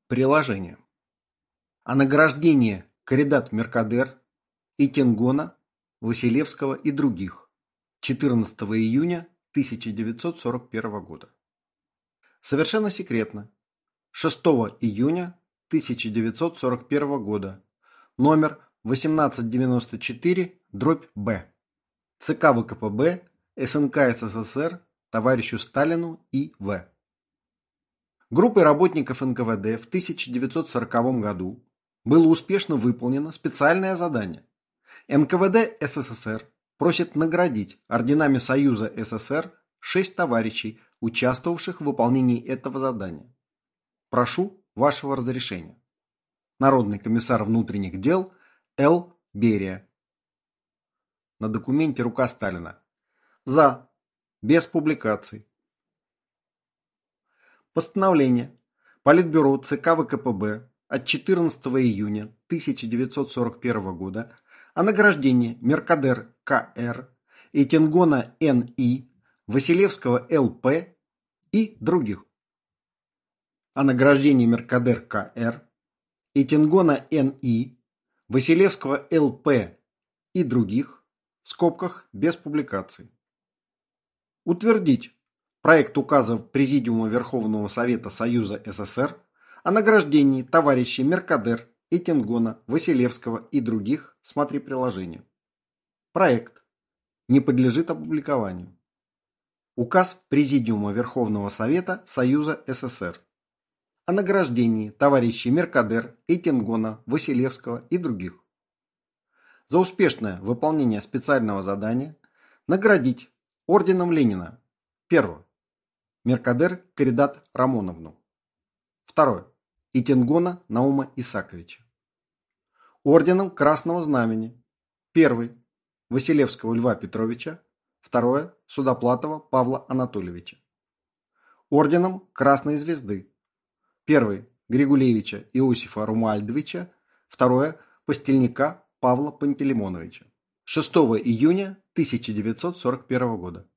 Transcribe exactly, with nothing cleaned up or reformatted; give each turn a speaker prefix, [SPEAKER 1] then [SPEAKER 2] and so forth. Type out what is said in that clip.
[SPEAKER 1] Приложение. О награждении Каридат Меркадер и Тенгона, Василевского и других четырнадцатого июня тысяча девятьсот сорок первого года. Совершенно секретно. шестого июня тысяча девятьсот сорок первого года. Номер восемнадцать девяносто четыре дробь Б. ЦК ВКПБ СНК СССР товарищу Сталину И В. Группой работников эн ка вэ дэ в тысяча девятьсот сороковом году было успешно выполнено специальное задание. эн ка вэ дэ эс эс эс эр просит наградить орденами Союза эс эс эр шесть товарищей, участвовавших в выполнении этого задания. Прошу вашего разрешения. Народный комиссар внутренних дел Л. Берия. На документе рука Сталина. За. Без публикаций. Постановление Политбюро ЦК ВКПБ от четырнадцатого июня тысяча девятьсот сорок первого года о награждении Меркадер К Р и Тенгона Н И, Василевского Л П и других. О награждении Меркадер К Р и Тенгона Н И, Василевского Л П и других, в скобках без публикаций. Утвердить проект указа Президиума Верховного Совета Союза эс эс эр о награждении товарищей Меркадер и Тенгона, Василевского и других, смотри приложение. Проект не подлежит опубликованию. Указ Президиума Верховного Совета Союза эс эс эр о награждении товарищей Меркадер и Тенгона, Василевского и других. За успешное выполнение специального задания наградить орденом Ленина. Первое. Меркадер Каридат Рамоновну. Второе. И Тенгона Наума Исаковича. Орденом Красного Знамени. Первый. Василевского Льва Петровича. Второе. Судоплатова Павла Анатольевича. Орденом Красной Звезды. Первый. Григулевича Иосифа Румуальдовича. Второе. Постельника Павла Пантелеймоновича. шестого июня тысяча девятьсот сорок первого года.